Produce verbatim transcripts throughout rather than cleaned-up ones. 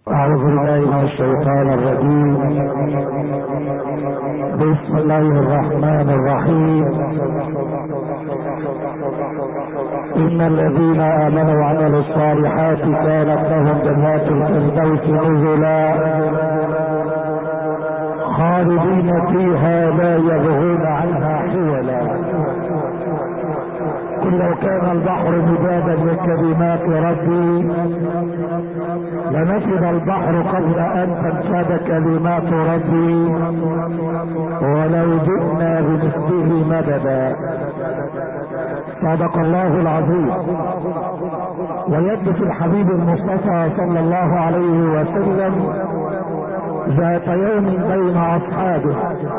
أعوذ بالله من الشيطان الرجيم. بسم الله الرحمن الرحيم. إن الذين آمنوا وعملوا الصالحات كانت لهم جنات الفردوس نزلا خالدين فيها لا يبغون عنها حولا. قل لو كان البحر مدادا لكلمات ربي لنفد البحر قبل ان تنفد كلمات ربي ولو جئنا بمثله مددا. صدق الله العظيم. ويد الحبيب المصطفى صلى الله عليه وسلم ذات يوم بين اصحابه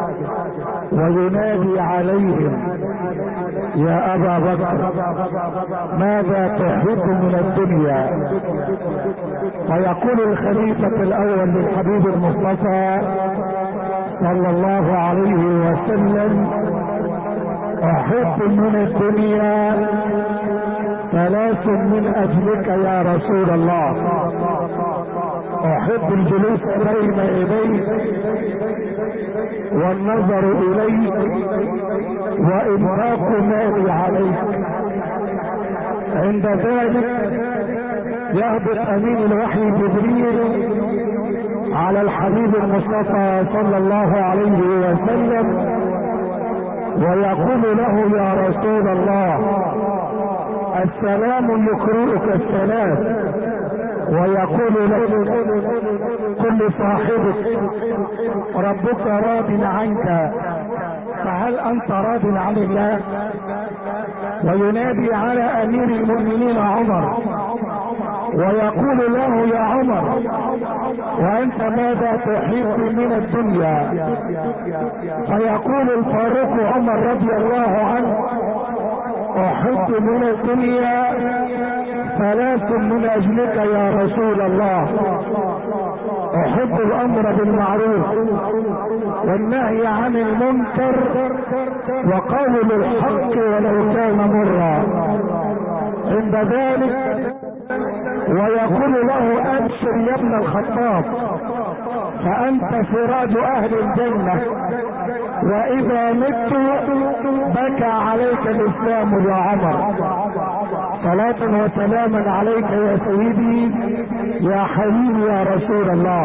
وينادي عليهم: يا ابا بكر ماذا تحب من الدنيا؟ فيقول الخليفة الاول للحبيب المصطفى صلى الله عليه وسلم: احب من الدنيا ثلاث من اجلك يا رسول الله. احب الجلوس بين يديك والنظر اليك وانفاق مالي عليك. عند ذلك يهبط امين الوحي جبريل على الحبيب المصطفى صلى الله عليه وسلم ويقول له: يا رسول الله السلام يقرئك السلام. ويقول له: قل لصاحبك ربك راض عنك فهل انت راض عن الله؟ وينادي على امير المؤمنين عمر ويقول له: يا عمر وانت ماذا تحب من الدنيا؟ فيقول الفاروق عمر رضي الله عنه: احب من الدنيا ثلاث من اجلك يا رسول الله. احب الامر بالمعروف والنهي عن المنكر وقول الحق ولو كان مرا. عند ذلك ويقول له: ابشر يا ابن الخطاب فانت سراج اهل الجنة واذا مت بكى عليك الاسلام يا عمر. صلاة وسلاما عليك يا سيدي يا حبيبي يا رسول الله.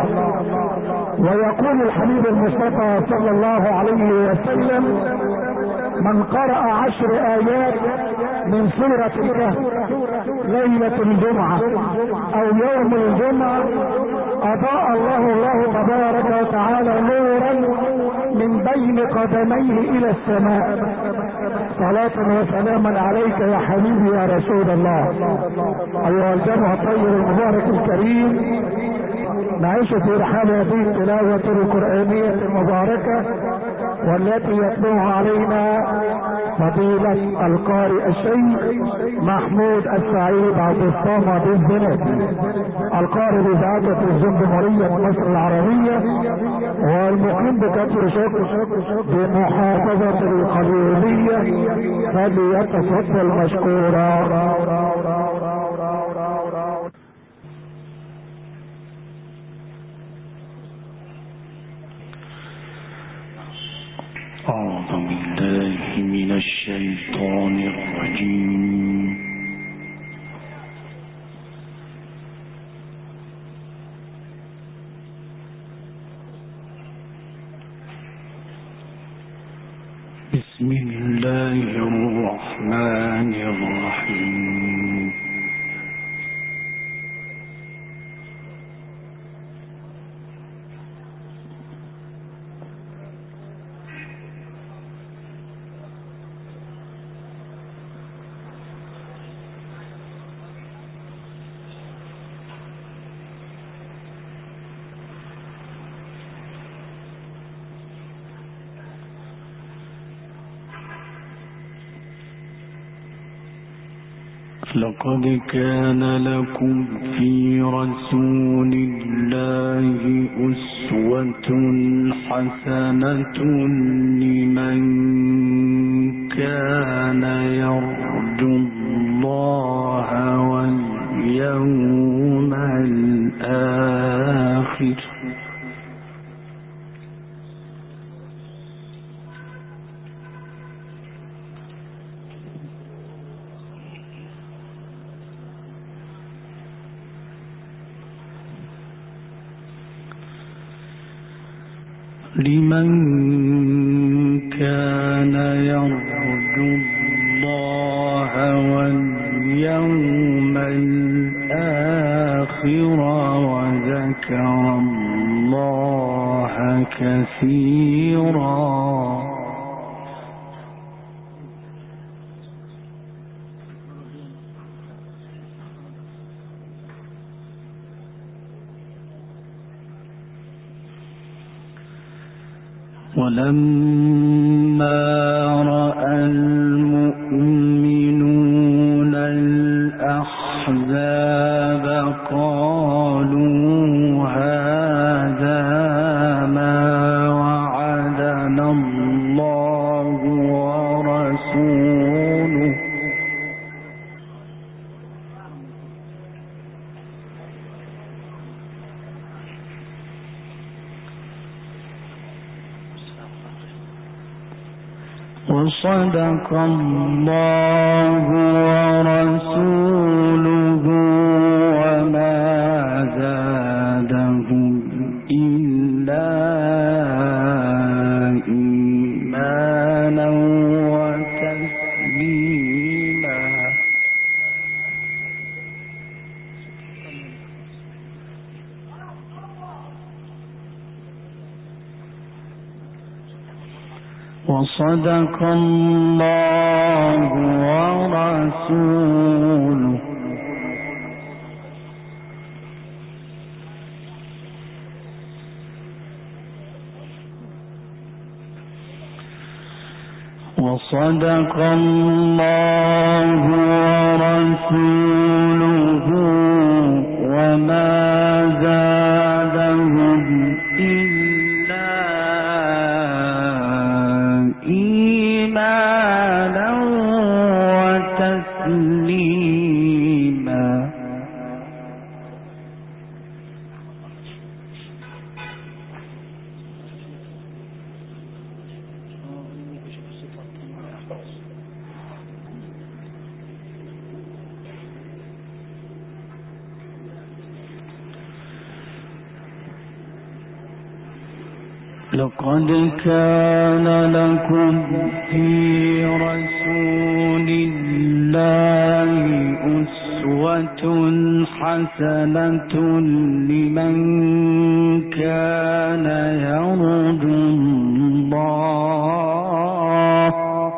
ويقول الحبيب المصطفى صلى الله عليه وسلم: من قرأ عشر آيات من سورة الكهف ليلة الجمعة او يوم الجمعة اضاء الله الله تبارك وتعالى نورا من بين قدميه الى السماء. صلاة وسلاما عليك يا حبيبي يا رسول الله. ايها الجمع الطيب المبارك الكريم، نعيش في رحال هذه التلاوة القرآنية المباركة والتي يتلوها علينا فضيلة القارئ الشيخ محمود السعيد عبد الصمد الزناتي، القارئ بإذاعة الجمهورية مصر العربية والمقيم بكفر شكر بمحافظة القليوبية، فليتفضل مشكورا. أعوذ بالله من الشيطان الرجيم. بسم الله الرحمن الرحيم. لقد كان لكم في رسول الله أسوة حسنة لمن كان يرجو الله واليوم الآخر الآخر. لمن كان يرجو الله واليوم الآخر وذكر الله كثيرا. ولما رأى المؤمنون الأحزاب قالوا هذا ما وعدنا الله ورسوله وصدق الله ورسوله وما زادهم إلا إيمانا وتسليما. وصدق الله ورسوله وصدق الله ورسوله وما زادهم إلا إيمانا وتسليما. لقد كان لكم في رسول الله أسوة حسنة لمن كان يرجو الله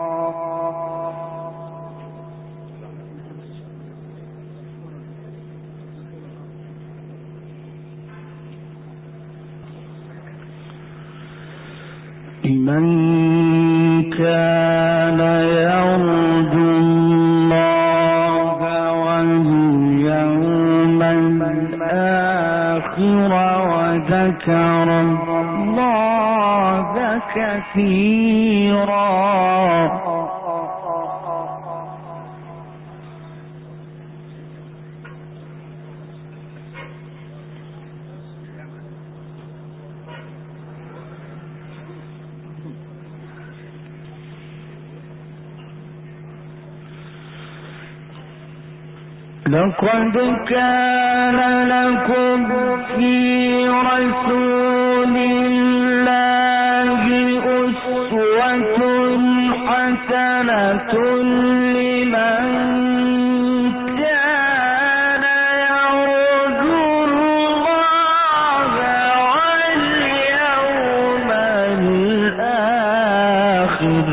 لمن كان يرجو الله واليوم الآخر وذكر الله كثيرا. لقد كان لكم في رسول الله أسوة حسنة لمن كان يرجو الله واليوم الآخر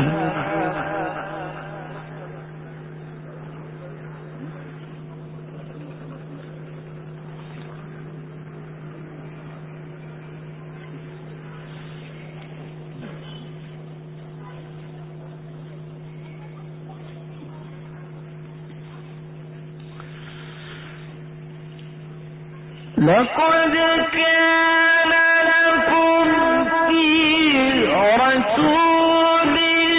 لقد كان لكم في رسول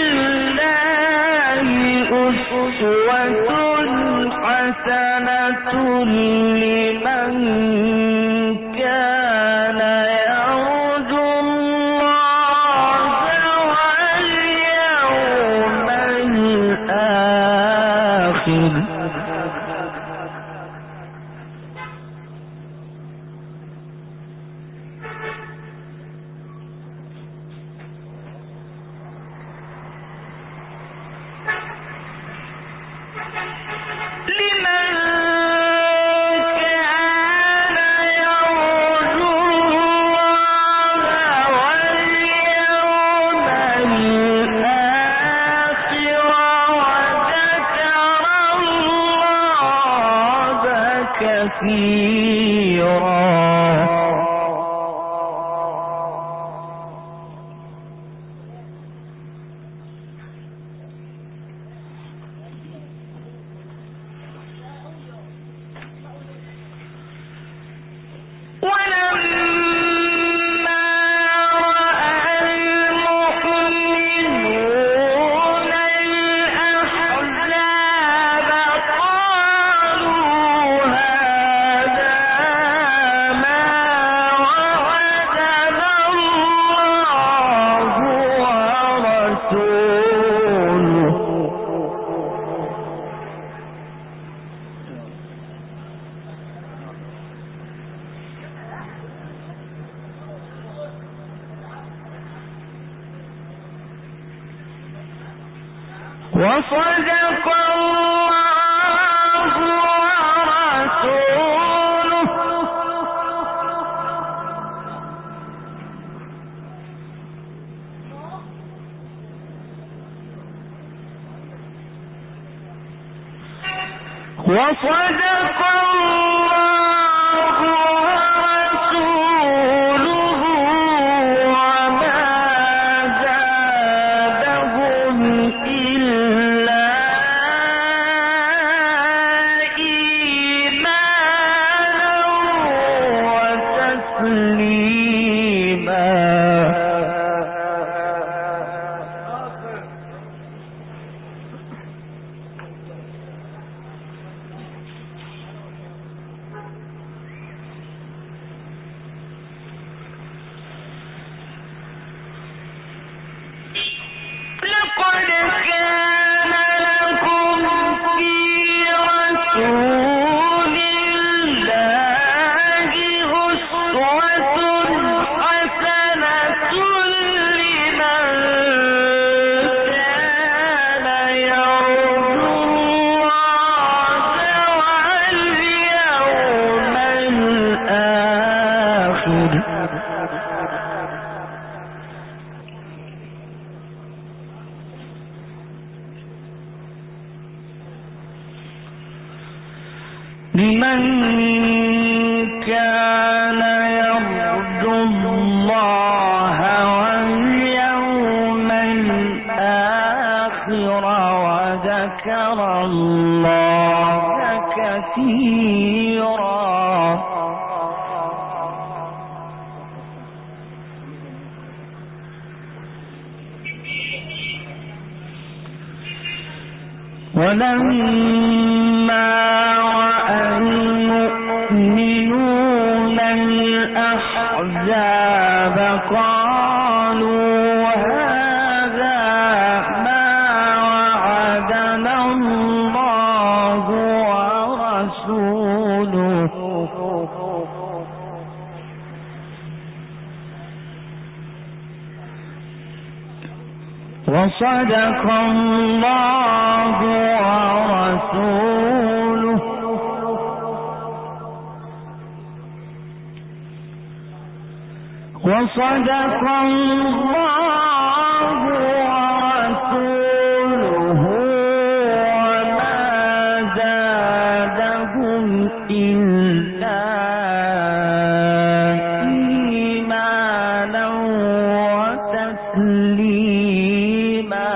الله أسوة حسنة لمن كان كثيرا. وصدق الله ورسوله وصدق الله ورسوله وما زادهم إلا لمن كان يرجو الله واليوم الآخر وذكر الله كثيرا. ولما رأى المؤمنون الأحزاب قالوا هذا ما وعدنا الله ورسوله وصدق الله ورسوله وصدق الله ورسوله وما زادهم إلا إيمانا وتسليما.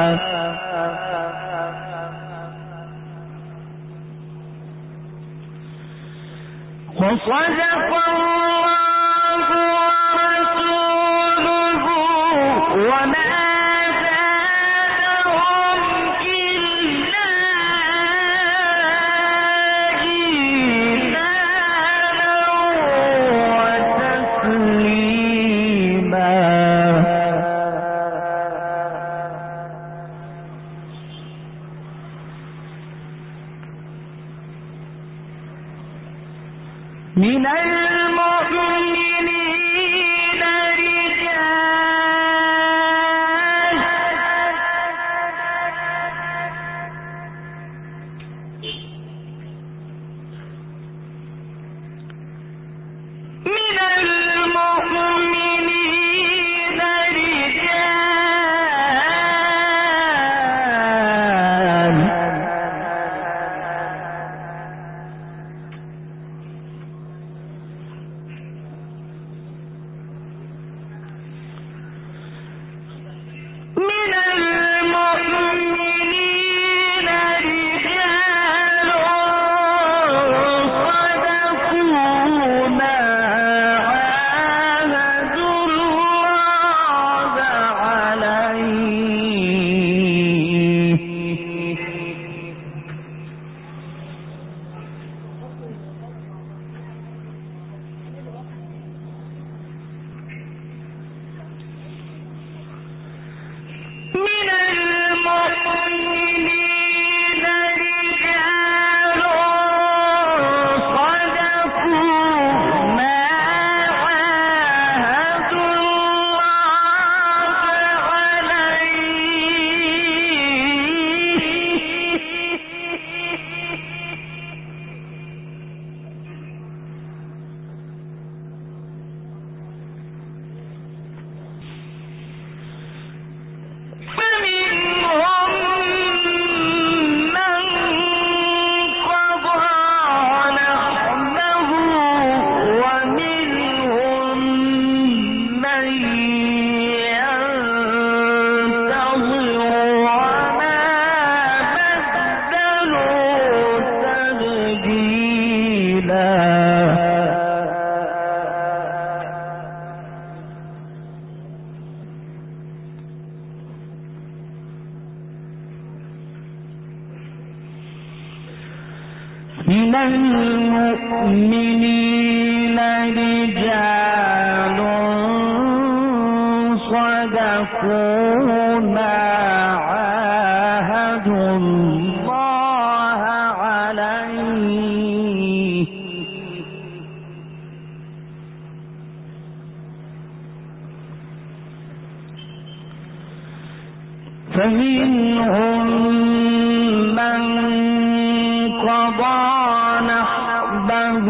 وصدق الله ورسوله وما زادهم إلا إيمانا وتسليما. من المؤمنين رجال من المؤمنين رجال من المؤمنين رجال صدقوا ما عاهدوا الله عليه فمنهم من قضى نحبه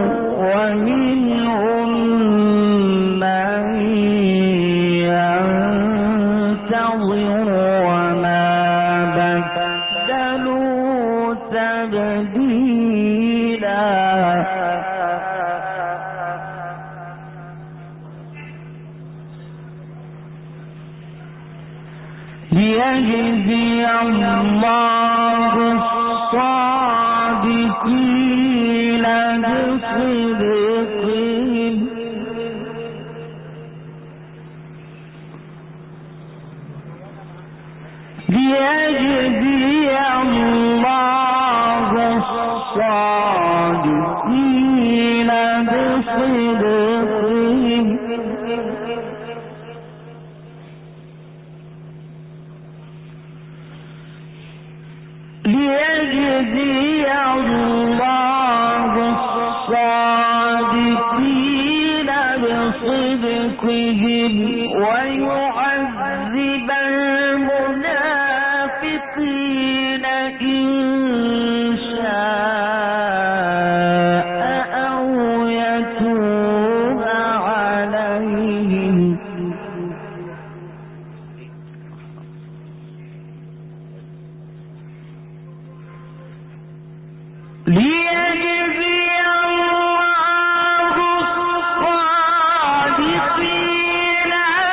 ومنهم من ينتظر وما بدلوا تبديلا ليجزي الله الصادقين بصدقهم ليجزي الله الصادقين بصدقهم ليجزي الله الصادقين بصدقهم ويعذب المنافقين إن شاء أو يتوب عليهم ليجزي الله الصادقين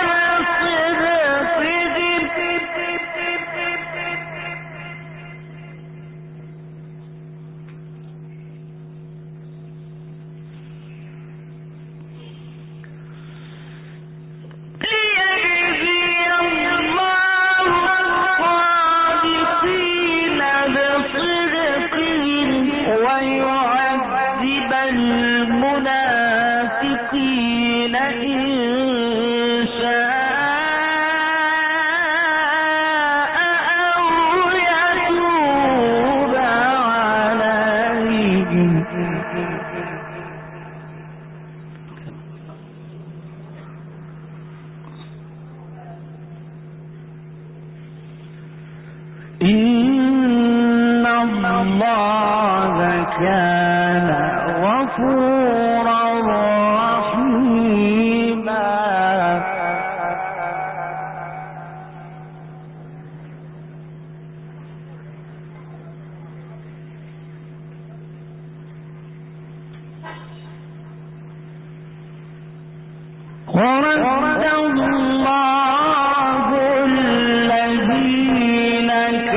بصدقهم ويعذب المنافقين إن شاء أو يتوب عليهم إن الله كان غفورا رحيما ورد الله الذين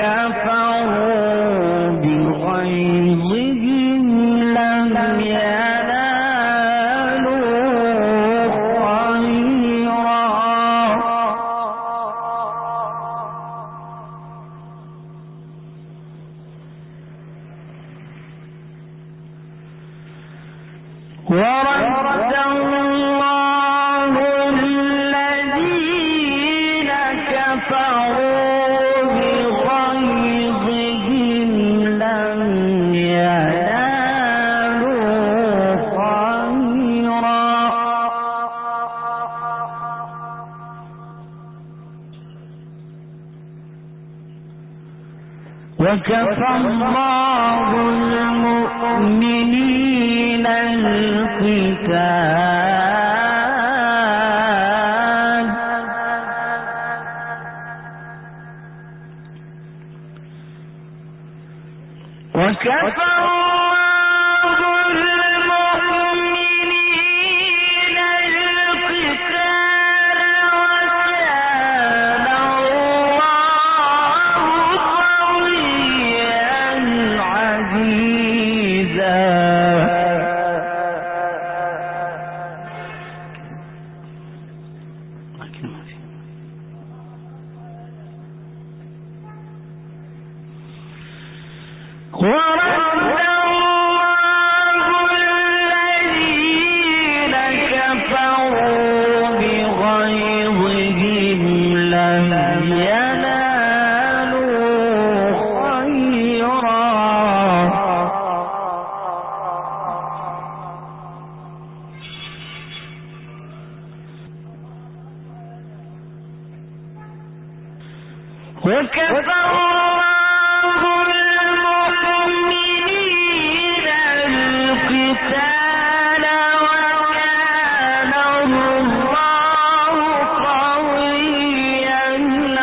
كفروا بغيظهم لم ينالوا خيرا ورد الله الذين كفروا بغيظهم لم ينالوا خيرا وكفى الله المؤمنين القتال وكفى الله المؤمنين القتال وكان الله قويا عزيزا وكفى الله المؤمنين القتال وكان الله قويا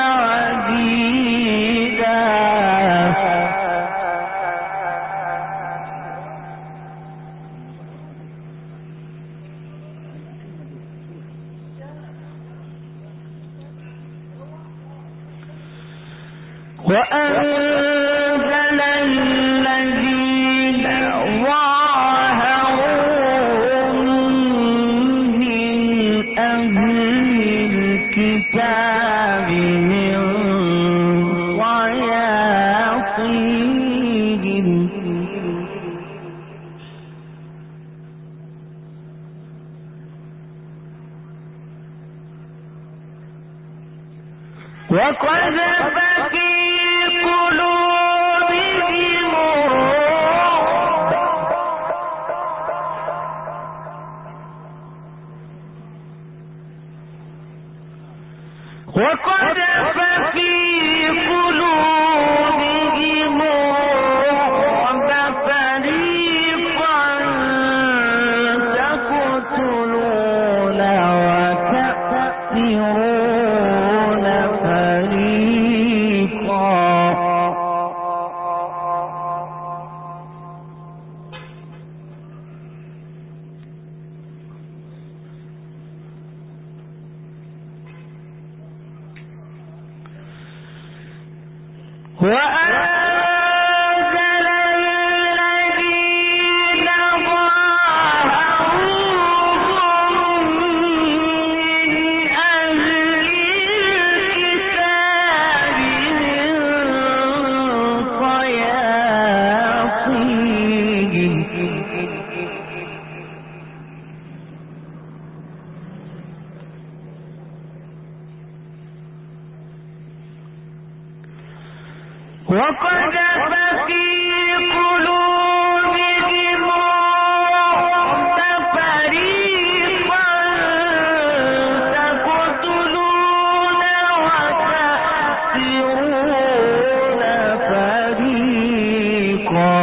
عزيزا. وأنزل الذين ظاهرهم من أهل الكتاب من صياصيهم وقذف في قلوبهم الرعب وقذف في قلوبهم الرعب فريقا تقتلون وتأسرون فريقا. وأنزل الذين ظاهرهم من أهل الكتاب من صياصيهم وقذف في قلوبهم الرعب فريقا تقتلون وتأسرون فريقا.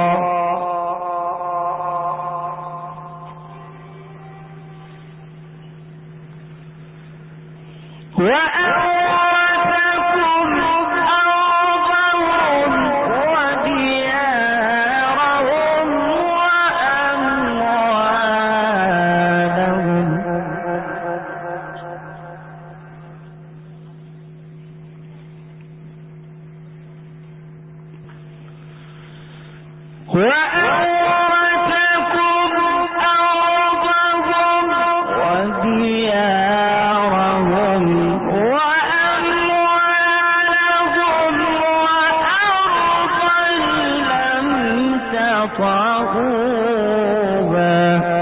وأورثكم أرضهم وديارهم وأموالهم وأورثكم أرضهم وديارهم وأموالهم وأرضا لم تطئوها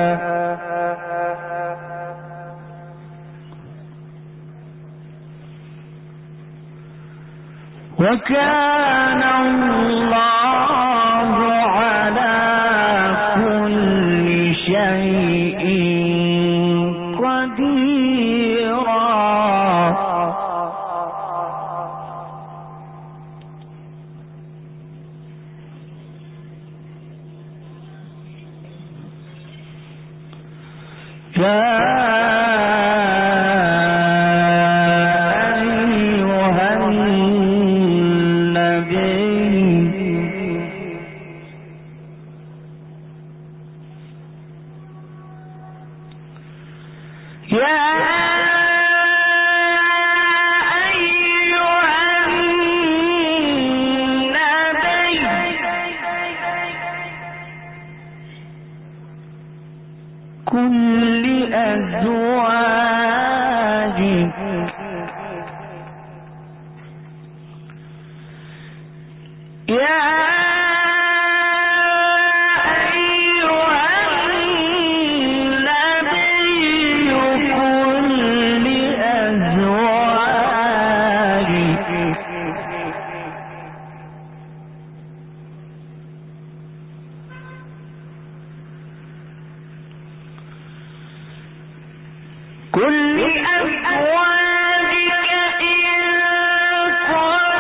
وكان الله على كل شيء قديرا. يا أيها النبي يا أيها النبي كل أزواجك يا كل أزواجك إن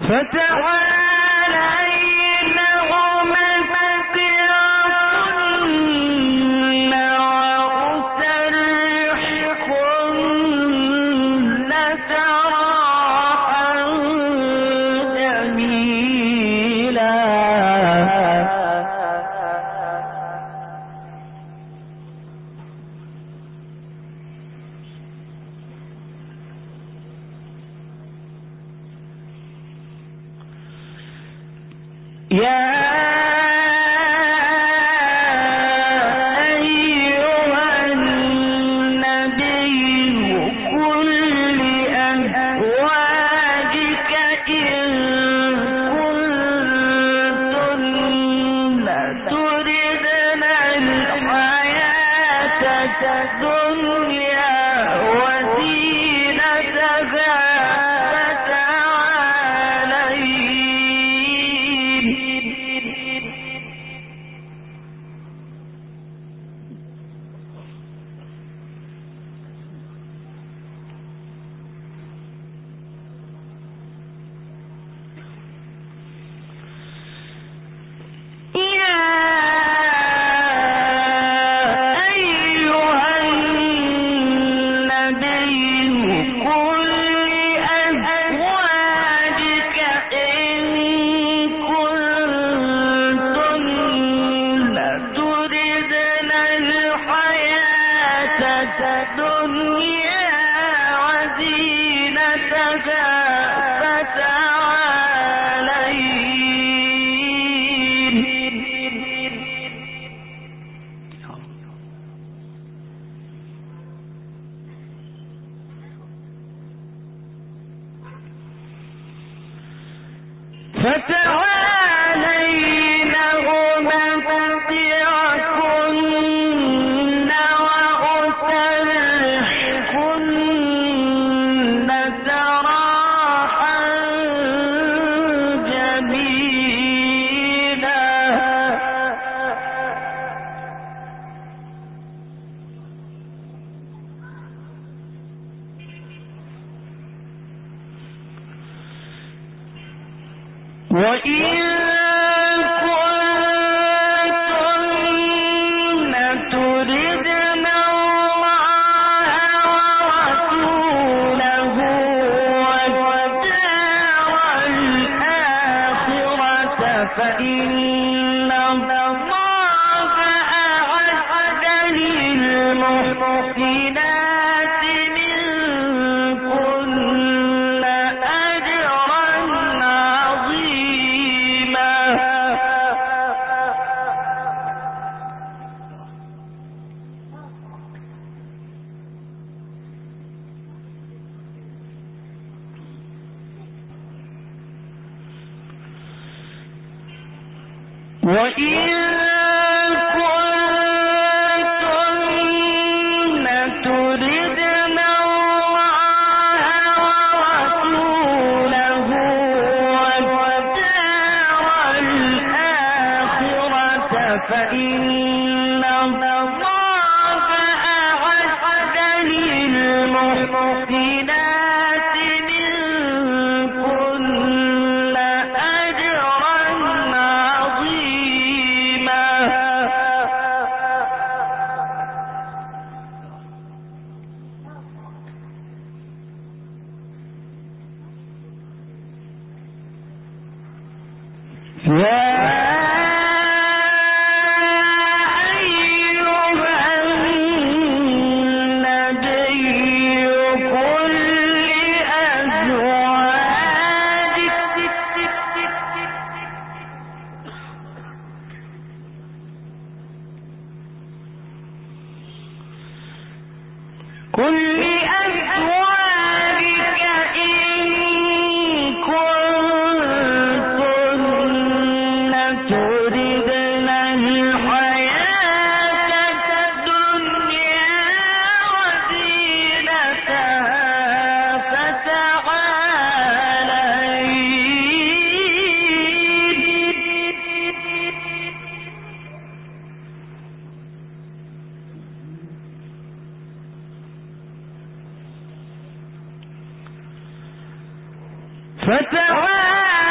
فتعالى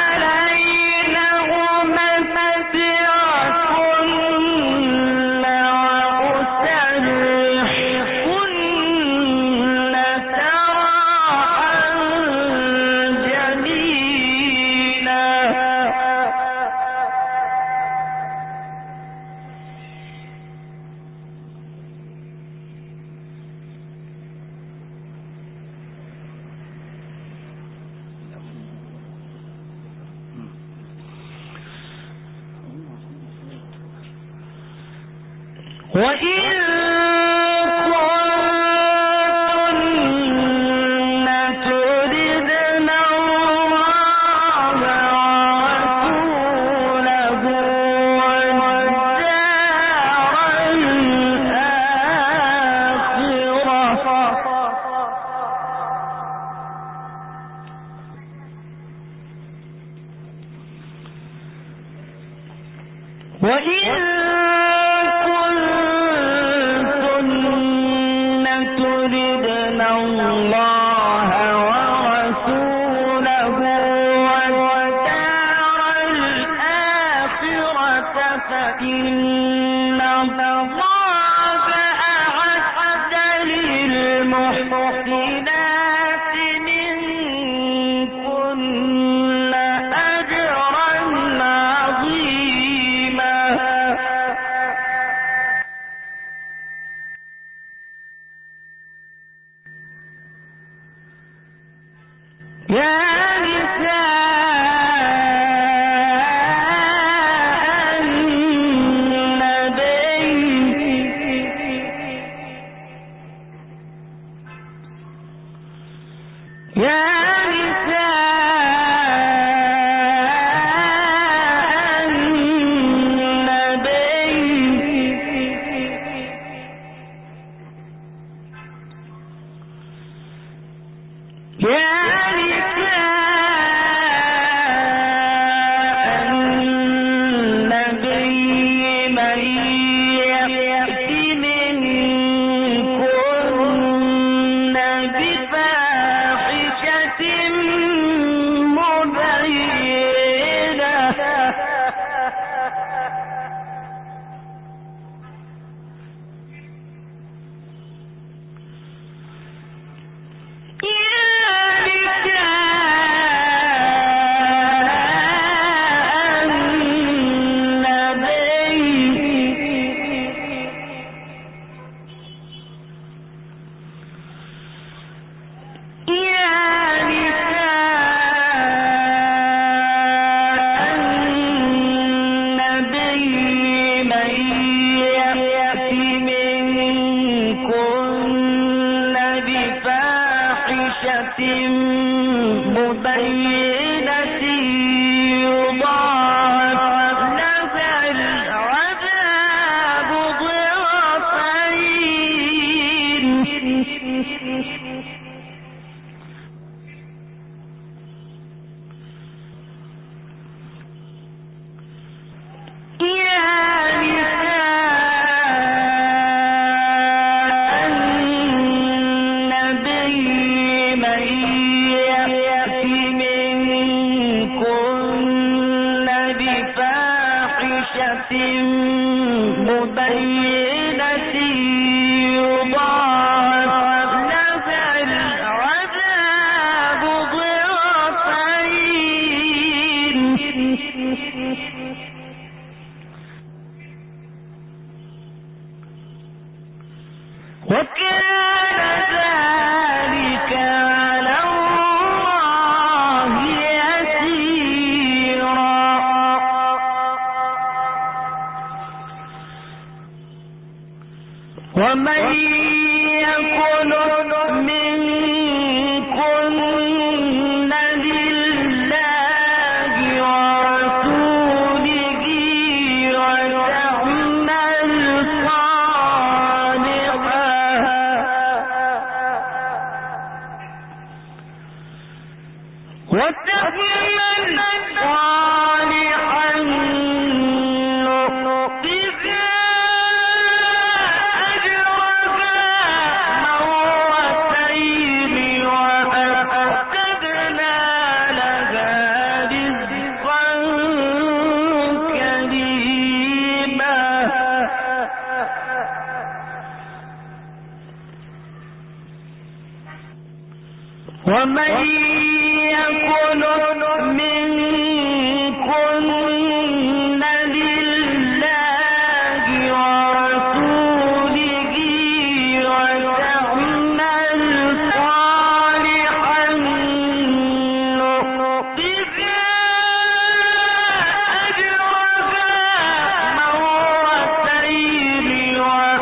وَمَن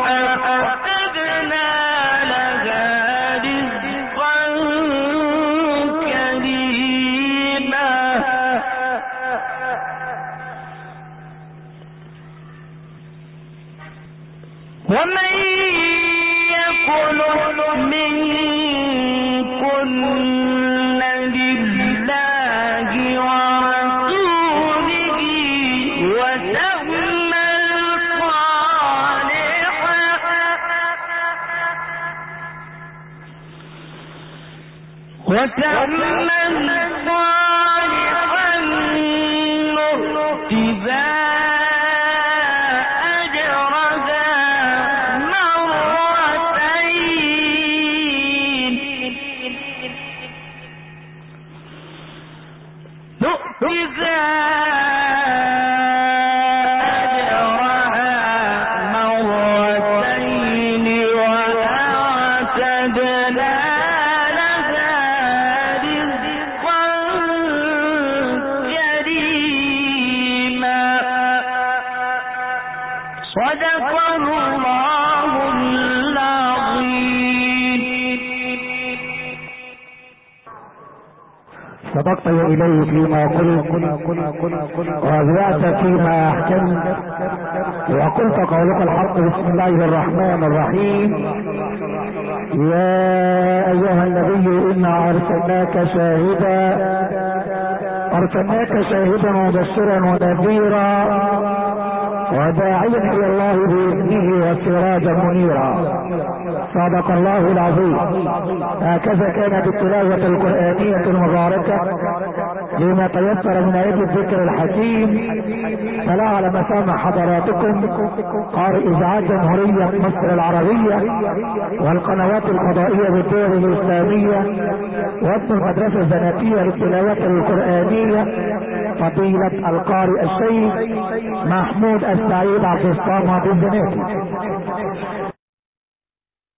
صدقت إليه فيما قلت وأذعت فيما أحكمت وقلت قولك الحق. بسم الله الرحمن الرحيم. يا أيها النبي إنا أرسلناك شاهدا أرسلناك شاهدا مبشرا ونذيرا وداعيا إلى الله بإذنه وسراجا منيرا. صدق الله العظيم. هكذا كانت التلاوة القرآنية المباركة لما تيسر من آيات الذكر الحكيم. فلا على مسامع حضراتكم قارئ إذاعة جمهورية مصر العربية والقنوات الفضائية بالدول الإسلامية وابن المدرسة الزناتية للتلاوة القرآنية فضيلة القارئ الشيخ محمود السعيد عبد الصمد الزناتي.